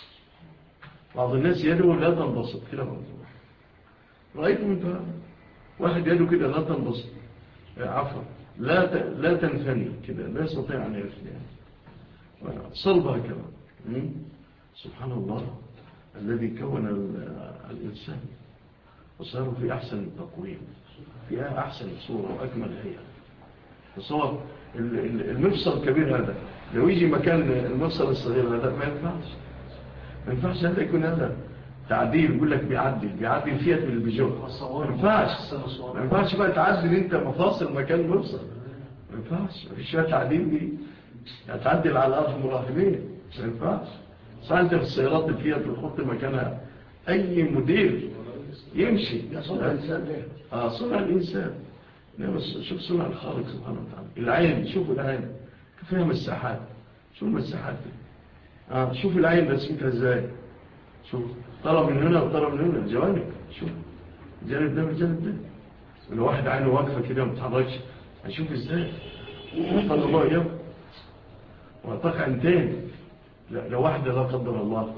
بعض الناس يده لا تنبسط كده موضوع. رأيتم انت واحد يده كده لا تنبسط عفوا لا تنثني كده لا يستطيع أن يثني صلبها كده. سبحان الله الذي كون الإنسان وصار في أحسن تقويم في أحسن صورة وأكمل هيئة. تصور المفصل الكبير هذا لو يجي مكان المفصل الصغير هذا ما ينفعش هذا يكون هذا تعديل. يقول لك بيعدل فيها من البيجو ما ينفعش بقى تعدل انت مفاصل مكان مفصل ما ينفعش. مفيش فيها تعديل دي تعدل على الأرض مراحمين ما ينفعش. صح انت في السيارات اللي فيها تحط مكانها أي مدير يمشي صنع الإنسان. بس شوف صنع الخالق سبحانه وتعالى. العين شوفوا العين فيها مساحات. شوف المساحات دي شوف العين رسمتها ازاي. شوف طرى من هنا وطرى من هنا الجوانب. شوف جانب ده والجانب ده. ولو واحد عينه واقفة كده ما بتتحركش هنشوف ازاي. قال الله يوم وأعطاك عينتين. لو واحدة لا قدر الله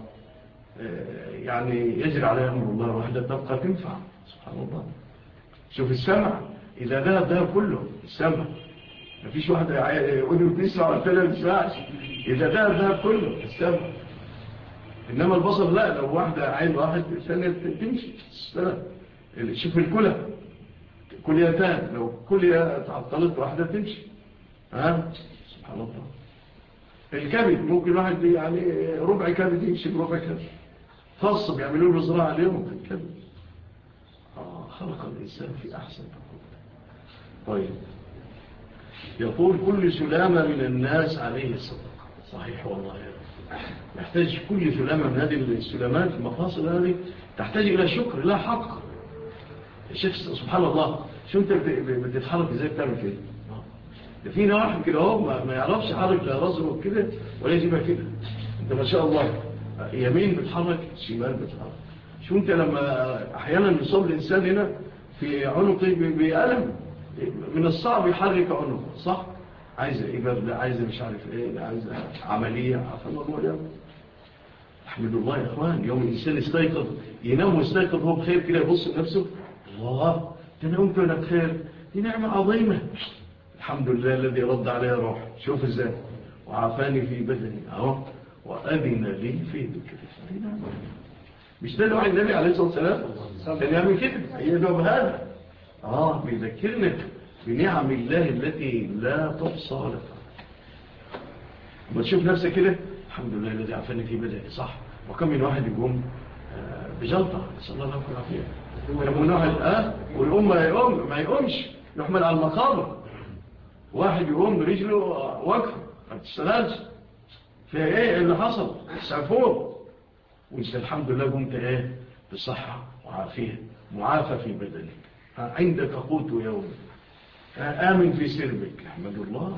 يعني يجري عليها أمر الله واحدة تبقى تنفع. سبحان الله. شوف السمع إذا ذهب كله السمع ما فيش واحدة يقولوا تسمع والتالي ما تسمعش. إذا ذهب كله السمع. إنما البصر لا لو واحدة عين واحد الثانية تمشي. شوف الكلى كليتان لو كلية تعطلت واحدة تمشي. سبحان الله. الكبد ممكن واحد يعني ربع كبد يمشي بربع كبد. خاص بيعملوا له زراعة اليوم في الكبد. خلق الإنسان في أحسن تقويم. طيب يقول كل سلامة من الناس عليه الصدقة. صحيح والله يحتاج كل سلامة من هذه السلامات المفاصل هذه تحتاج إلى شكر لا حق. الشيخ سبحان الله شو أنت بتتحرك إزاي بتعمل كده؟ ده فينا واحد كده هو ما يعرفش حرك لا رزقه كده ولا يجيبها كده. أنت ما شاء الله يمين بتحرك شمال بتحرك. شو أنت لما أحيانا يصاب الإنسان هنا في عنقه بألم من الصعب يحرك عنقه صح؟ عايزة إبادة عايزة مش عارف إيه عايزة عملية عفوا الله يوم. أحمد الله يا إخوان يوم الإنسان يستيقظ ينام ويستيقظ هو بخير كده يبص لنفسه الله تنامت وأنا بخير دي نعمة عظيمة. الحمد لله الذي رد عليها روح. شوف إزاي وعافاني في بدني وأذن لي في ذكري. مش ده دعاء النبي عليه الصلاة والسلام كان يعمل كده هي دعاء بهذا بيذكرنا بنعم الله التي لا تحصى لك. ما تشوف نفسك كده الحمد لله الذي عافاني في بدني صح. وكم من واحد يقوم بجلطة نسأل الله لكم العافية. كم من واحد والأم ما يقومش يحمل على المقابر. واحد يقوم برجله وقفه ما تشتغلش فيها ايه اللي حصل سعفور وانت الحمد لله قمت بصحة وعافية معافى في بدنك عندك قوت يوم آمن في سربك. احمد الله.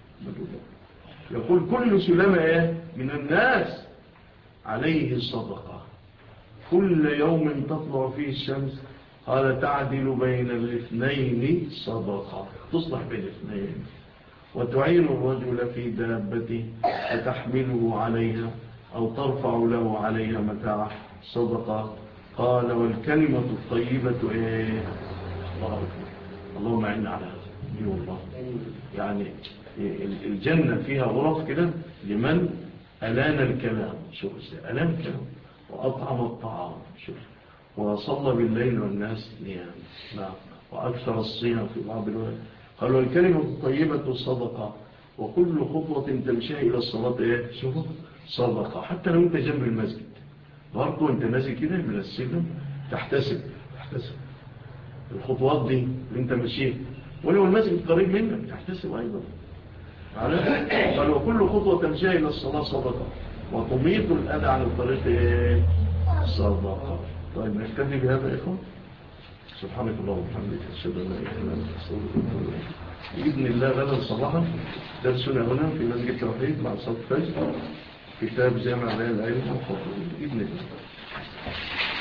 يقول كل سلامة من الناس عليه الصدقة كل يوم تطلع فيه الشمس قال تعدل بين الاثنين صدقة تصلح بين الاثنين وتعين الرجل في دابته فتحمله عليها أو ترفع له عليها متاعه صدقة. قال والكلمة الطيبة إيه؟ الله أكبر. اللهم أعنا على هذا الله. يعني الجنة فيها غرف كده لمن ألان الكلام، شوف ألان الكلام، وأطعم الطعام، شوف، وصلى بالليل والناس نيام، نعم، وأكثر الصيام في بعض الوقت. قال والكلمة الطيبة صدقة، وكل خطوة تمشيها إلى الصلاة إيه؟ شوفوا صدقة. حتى لو أنت جنب المسجد برضو أنت نازل كده من السلم تحتسب الخطوات دي اللي أنت ماشيه، ولو المسجد قريب منك تحتسب أيضا. قال وكل خطوة تمشيها إلى الصلاة صدقة، وتميط الأذى عن الطريق إيه؟ صدقة. طيب نكتفي بهذا يا إخوان. سبحانك اللهم وبحمدك أشهد أن لا إله إلا أنت أستغفرك وأتوب إليك. بإذن الله غدا صباحا درسنا هنا في مسجد التوحيد مع صلاة الفجر، كتاب جامع بيان العلم والفضل بإذن الله.